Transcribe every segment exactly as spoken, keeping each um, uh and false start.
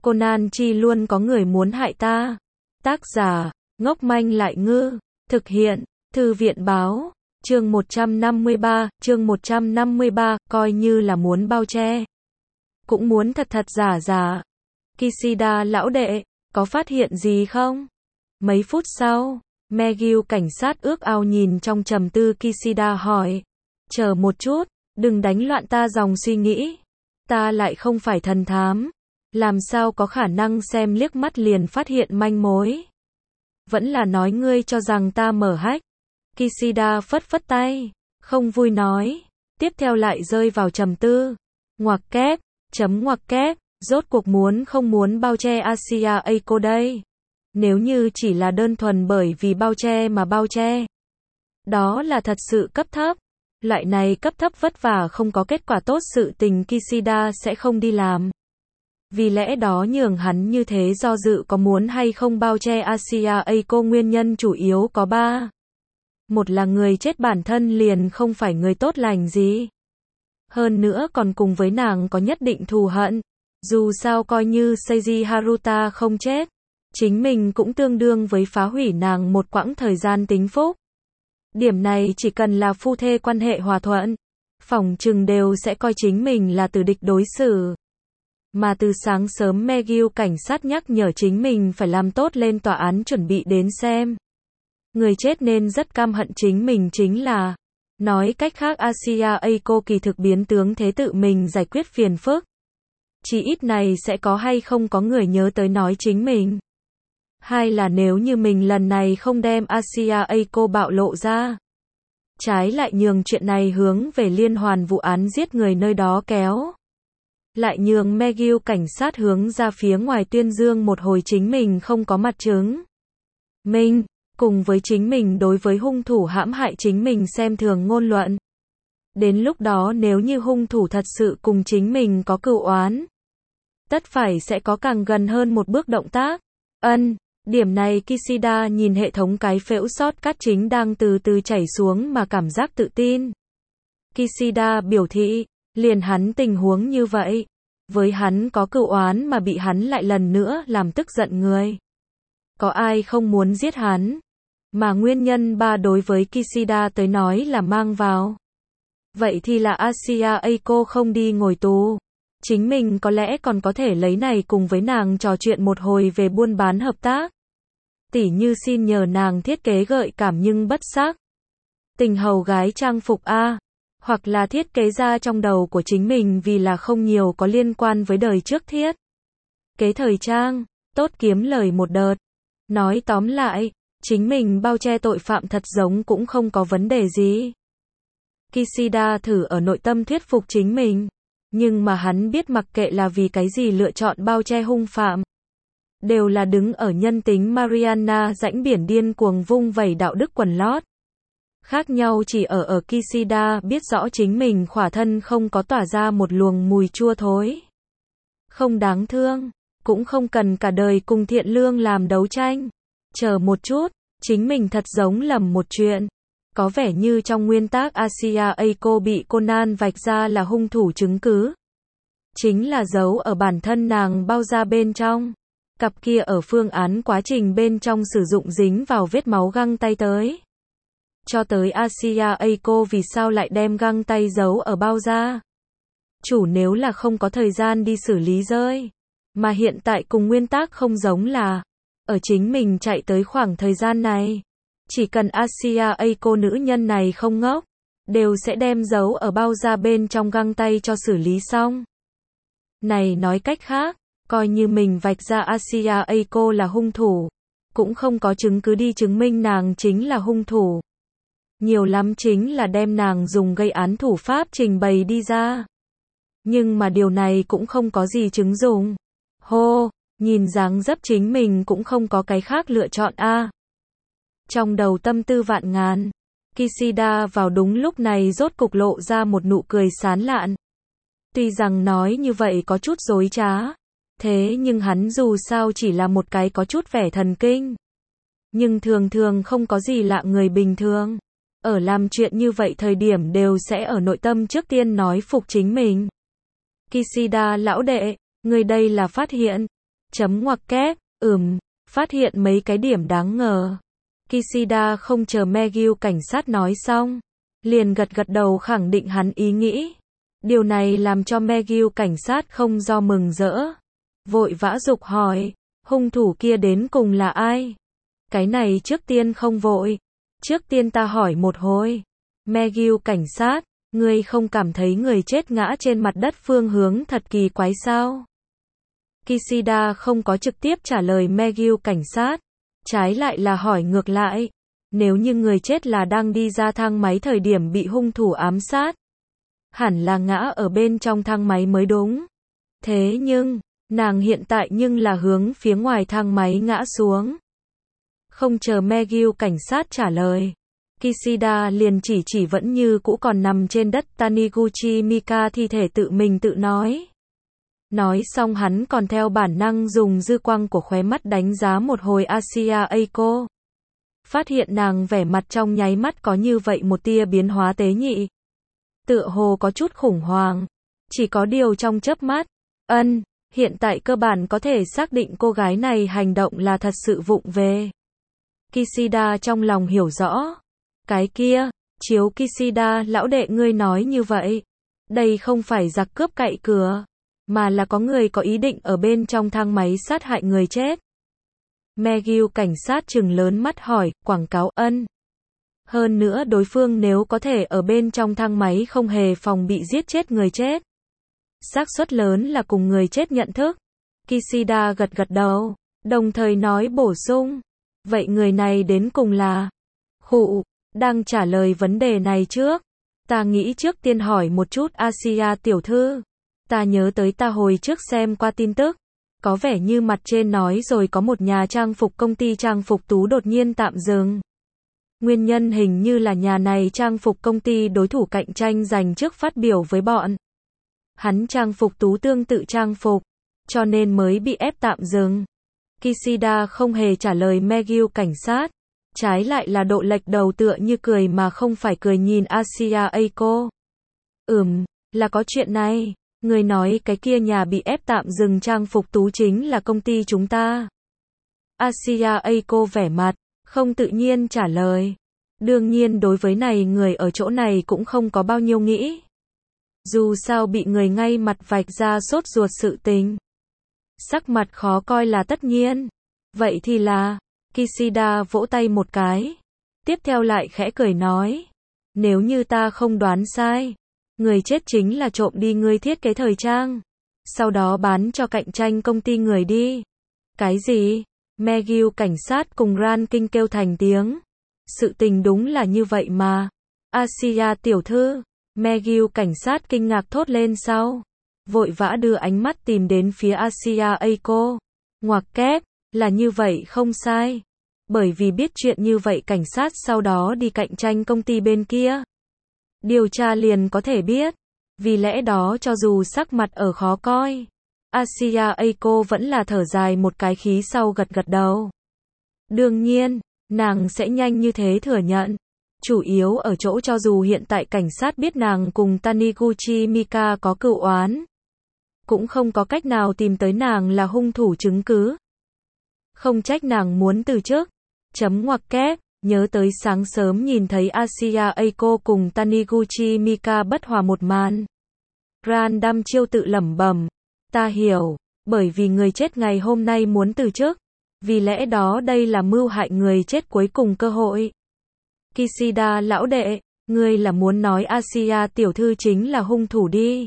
Conan chi luôn có người muốn hại ta. Tác giả, ngốc manh lại ngư. Thực hiện, Thư viện báo. Chương một trăm năm mươi ba, chương một trăm năm mươi ba, coi như là muốn bao che. Cũng muốn thật thật giả giả. Kishida lão đệ, có phát hiện gì không? Mấy phút sau, Megil cảnh sát ước ao nhìn trong trầm tư Kishida hỏi. Chờ một chút, đừng đánh loạn ta dòng suy nghĩ. Ta lại không phải thần thám. Làm sao có khả năng xem liếc mắt liền phát hiện manh mối? Vẫn là nói ngươi cho rằng ta mở hách. Kishida phất phất tay, không vui nói. Tiếp theo lại rơi vào trầm tư. Ngoặc kép, chấm ngoặc kép, rốt cuộc muốn không muốn bao che Asia Eiko đây? Nếu như chỉ là đơn thuần bởi vì bao che mà bao che, đó là thật sự cấp thấp. Loại này cấp thấp vất vả không có kết quả tốt sự tình Kishida sẽ không đi làm. Vì lẽ đó nhường hắn như thế do dự có muốn hay không bao che Asia Eiko nguyên nhân chủ yếu có ba. Một là người chết bản thân liền không phải người tốt lành gì. Hơn nữa còn cùng với nàng có nhất định thù hận. Dù sao coi như Seiji Haruta không chết, chính mình cũng tương đương với phá hủy nàng một quãng thời gian tính phúc. Điểm này chỉ cần là phu thê quan hệ hòa thuận, phỏng chừng đều sẽ coi chính mình là tử địch đối xử. Mà từ sáng sớm Megil cảnh sát nhắc nhở chính mình phải làm tốt lên tòa án chuẩn bị đến xem. Người chết nên rất căm hận chính mình chính là, nói cách khác Asia Eiko kỳ thực biến tướng thế tự mình giải quyết phiền phức. Chỉ ít này sẽ có hay không có người nhớ tới nói chính mình. Hai là nếu như mình lần này không đem Asia Eiko bạo lộ ra, trái lại nhường chuyện này hướng về liên hoàn vụ án giết người nơi đó kéo. Lại nhường Megil cảnh sát hướng ra phía ngoài tuyên dương một hồi chính mình không có mặt chứng. Mình, cùng với chính mình đối với hung thủ hãm hại chính mình xem thường ngôn luận. Đến lúc đó nếu như hung thủ thật sự cùng chính mình có cựu oán, tất phải sẽ có càng gần hơn một bước động tác. Ân, điểm này Kishida nhìn hệ thống cái phễu sót cắt chính đang từ từ chảy xuống mà cảm giác tự tin. Kishida biểu thị, liền hắn tình huống như vậy, với hắn có cựu oán mà bị hắn lại lần nữa làm tức giận người. Có ai không muốn giết hắn? Mà nguyên nhân ba đối với Kishida tới nói là mang vào. Vậy thì là Asia Eiko không đi ngồi tù. Chính mình có lẽ còn có thể lấy này cùng với nàng trò chuyện một hồi về buôn bán hợp tác. Tỉ như xin nhờ nàng thiết kế gợi cảm nhưng bất sắc. Tình hầu gái trang phục A. Hoặc là thiết kế ra trong đầu của chính mình vì là không nhiều có liên quan với đời trước thiết. Kế thời trang, tốt kiếm lời một đợt. Nói tóm lại, chính mình bao che tội phạm thật giống cũng không có vấn đề gì. Kishida thử ở nội tâm thuyết phục chính mình. Nhưng mà hắn biết mặc kệ là vì cái gì lựa chọn bao che hung phạm. Đều là đứng ở nhân tính Mariana rãnh biển điên cuồng vung vẩy đạo đức quần lót. Khác nhau chỉ ở ở Kishida biết rõ chính mình khỏa thân không có tỏa ra một luồng mùi chua thối. Không đáng thương, cũng không cần cả đời cùng thiện lương làm đấu tranh. Chờ một chút, chính mình thật giống lầm một chuyện. Có vẻ như trong nguyên tác Asia Eiko bị Conan vạch ra là hung thủ chứng cứ. Chính là giấu ở bản thân nàng bao da bên trong. Cặp kia ở phương án quá trình bên trong sử dụng dính vào vết máu găng tay tới. Cho tới Asia Eiko vì sao lại đem găng tay giấu ở bao da? Chủ nếu là không có thời gian đi xử lý rơi. Mà hiện tại cùng nguyên tác không giống là, ở chính mình chạy tới khoảng thời gian này. Chỉ cần Asia Eiko nữ nhân này không ngốc, đều sẽ đem giấu ở bao da bên trong găng tay cho xử lý xong. Này nói cách khác, coi như mình vạch ra Asia Eiko là hung thủ, cũng không có chứng cứ đi chứng minh nàng chính là hung thủ. Nhiều lắm chính là đem nàng dùng gây án thủ pháp trình bày đi ra. Nhưng mà điều này cũng không có gì chứng dùng. Hô, nhìn dáng dấp chính mình cũng không có cái khác lựa chọn a. Trong đầu tâm tư vạn ngàn, Kishida vào đúng lúc này rốt cục lộ ra một nụ cười sán lạn. Tuy rằng nói như vậy có chút dối trá, thế nhưng hắn dù sao chỉ là một cái có chút vẻ thần kinh. Nhưng thường thường không có gì lạ người bình thường. Ở làm chuyện như vậy thời điểm đều sẽ ở nội tâm trước tiên nói phục chính mình. Kishida lão đệ, người đây là phát hiện. Chấm ngoặc kép, ừm, phát hiện mấy cái điểm đáng ngờ. Kishida không chờ McGill cảnh sát nói xong, liền gật gật đầu khẳng định hắn ý nghĩ. Điều này làm cho McGill cảnh sát không do mừng rỡ. Vội vã giục hỏi, hung thủ kia đến cùng là ai? Cái này trước tiên không vội. Trước tiên ta hỏi một hồi. McGill cảnh sát, ngươi không cảm thấy người chết ngã trên mặt đất phương hướng thật kỳ quái sao? Kishida không có trực tiếp trả lời McGill cảnh sát, trái lại là hỏi ngược lại. Nếu như người chết là đang đi ra thang máy thời điểm bị hung thủ ám sát, hẳn là ngã ở bên trong thang máy mới đúng. Thế nhưng, nàng hiện tại nhưng là hướng phía ngoài thang máy ngã xuống. Không chờ McGill cảnh sát trả lời, Kishida liền chỉ chỉ vẫn như cũ còn nằm trên đất Taniguchi Mika thi thể tự mình tự nói. Nói xong hắn còn theo bản năng dùng dư quang của khóe mắt đánh giá một hồi Asiya Eiko. Phát hiện nàng vẻ mặt trong nháy mắt có như vậy một tia biến hóa tế nhị. Tựa hồ có chút khủng hoảng. Chỉ có điều trong chớp mắt. Ân, hiện tại cơ bản có thể xác định cô gái này hành động là thật sự vụng về. Kishida trong lòng hiểu rõ. Cái kia, chiếu Kishida lão đệ ngươi nói như vậy. Đây không phải giặc cướp cậy cửa, mà là có người có ý định ở bên trong thang máy sát hại người chết. McGill cảnh sát trừng lớn mắt hỏi, quảng cáo ân. Hơn nữa đối phương nếu có thể ở bên trong thang máy không hề phòng bị giết chết người chết, xác suất lớn là cùng người chết nhận thức. Kishida gật gật đầu, đồng thời nói bổ sung. Vậy người này đến cùng là? Khụ, đang trả lời vấn đề này trước. Ta nghĩ trước tiên hỏi một chút Asiya tiểu thư. Ta nhớ tới ta hồi trước xem qua tin tức. Có vẻ như mặt trên nói rồi có một nhà trang phục công ty trang phục Tú đột nhiên tạm dừng. Nguyên nhân hình như là nhà này trang phục công ty đối thủ cạnh tranh giành trước phát biểu với bọn hắn trang phục Tú tương tự trang phục, cho nên mới bị ép tạm dừng. Kishida không hề trả lời McGill cảnh sát, trái lại là độ lệch đầu tựa như cười mà không phải cười nhìn Asiya Eiko. Ừm, là có chuyện này. Người nói cái kia nhà bị ép tạm dừng trang phục Tú chính là công ty chúng ta. Asiya Eiko vẻ mặt không tự nhiên trả lời. Đương nhiên đối với này người ở chỗ này cũng không có bao nhiêu nghĩ. Dù sao bị người ngay mặt vạch ra sốt ruột sự tình, sắc mặt khó coi là tất nhiên. Vậy thì là, Kishida vỗ tay một cái. Tiếp theo lại khẽ cười nói. Nếu như ta không đoán sai, người chết chính là trộm đi ngươi thiết kế thời trang, sau đó bán cho cạnh tranh công ty người đi. Cái gì? McGill cảnh sát cùng Ranking kêu thành tiếng. Sự tình đúng là như vậy mà. Asiya tiểu thư, McGill cảnh sát kinh ngạc thốt lên sau. Vội vã đưa ánh mắt tìm đến phía Asiya Eiko. Ngoặc kép, là như vậy không sai. Bởi vì biết chuyện như vậy cảnh sát sau đó đi cạnh tranh công ty bên kia. Điều tra liền có thể biết. Vì lẽ đó cho dù sắc mặt ở khó coi, Asiya Eiko vẫn là thở dài một cái khí sau gật gật đầu. Đương nhiên, nàng sẽ nhanh như thế thừa nhận. Chủ yếu ở chỗ cho dù hiện tại cảnh sát biết nàng cùng Taniguchi Mika có cựu oán, cũng không có cách nào tìm tới nàng là hung thủ chứng cứ. Không trách nàng muốn từ chức. Chấm ngoặc kép, nhớ tới sáng sớm nhìn thấy Asiya Eiko cùng Taniguchi Mika bất hòa một màn. Ran đăm chiêu tự lẩm bẩm. Ta hiểu, bởi vì người chết ngày hôm nay muốn từ chức. Vì lẽ đó đây là mưu hại người chết cuối cùng cơ hội. Kishida lão đệ, ngươi là muốn nói Asiya tiểu thư chính là hung thủ đi.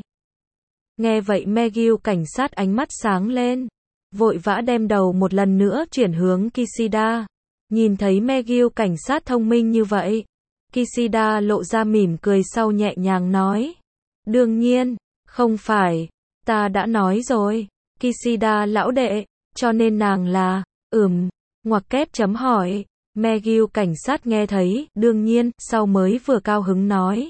Nghe vậy McGill cảnh sát ánh mắt sáng lên. Vội vã đem đầu một lần nữa chuyển hướng Kishida. Nhìn thấy McGill cảnh sát thông minh như vậy, Kishida lộ ra mỉm cười sau nhẹ nhàng nói. Đương nhiên, không phải, ta đã nói rồi, Kishida lão đệ, cho nên nàng là, ừm, ngoặc kép chấm hỏi. McGill cảnh sát nghe thấy, đương nhiên, sau mới vừa cao hứng nói.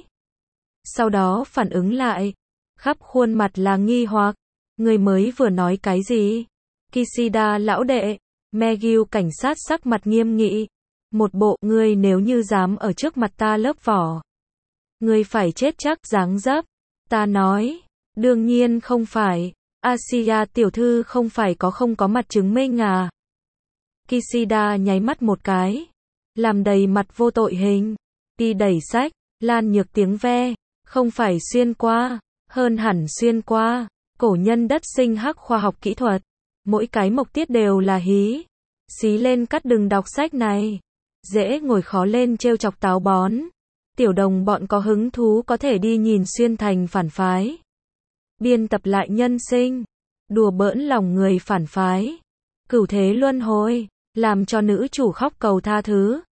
Sau đó phản ứng lại, khắp khuôn mặt là nghi hoặc, người mới vừa nói cái gì? Kishida lão đệ, McGill cảnh sát sắc mặt nghiêm nghị. Một bộ, ngươi nếu như dám ở trước mặt ta lớp vỏ, ngươi phải chết chắc dáng dấp. Ta nói, đương nhiên không phải. Asia tiểu thư không phải có không có mặt chứng minh à? Kishida nháy mắt một cái, làm đầy mặt vô tội hình. Đi đẩy sách, Lan Nhược tiếng ve, không phải xuyên qua, hơn hẳn xuyên qua. Cổ nhân đất sinh hắc khoa học kỹ thuật, mỗi cái mộc tiết đều là hí. Xí lên cắt đừng đọc sách này. Dễ ngồi khó lên trêu chọc táo bón. Tiểu đồng bọn có hứng thú có thể đi nhìn xuyên thành phản phái. Biên tập lại nhân sinh, đùa bỡn lòng người phản phái. Cửu thế luân hồi, làm cho nữ chủ khóc cầu tha thứ.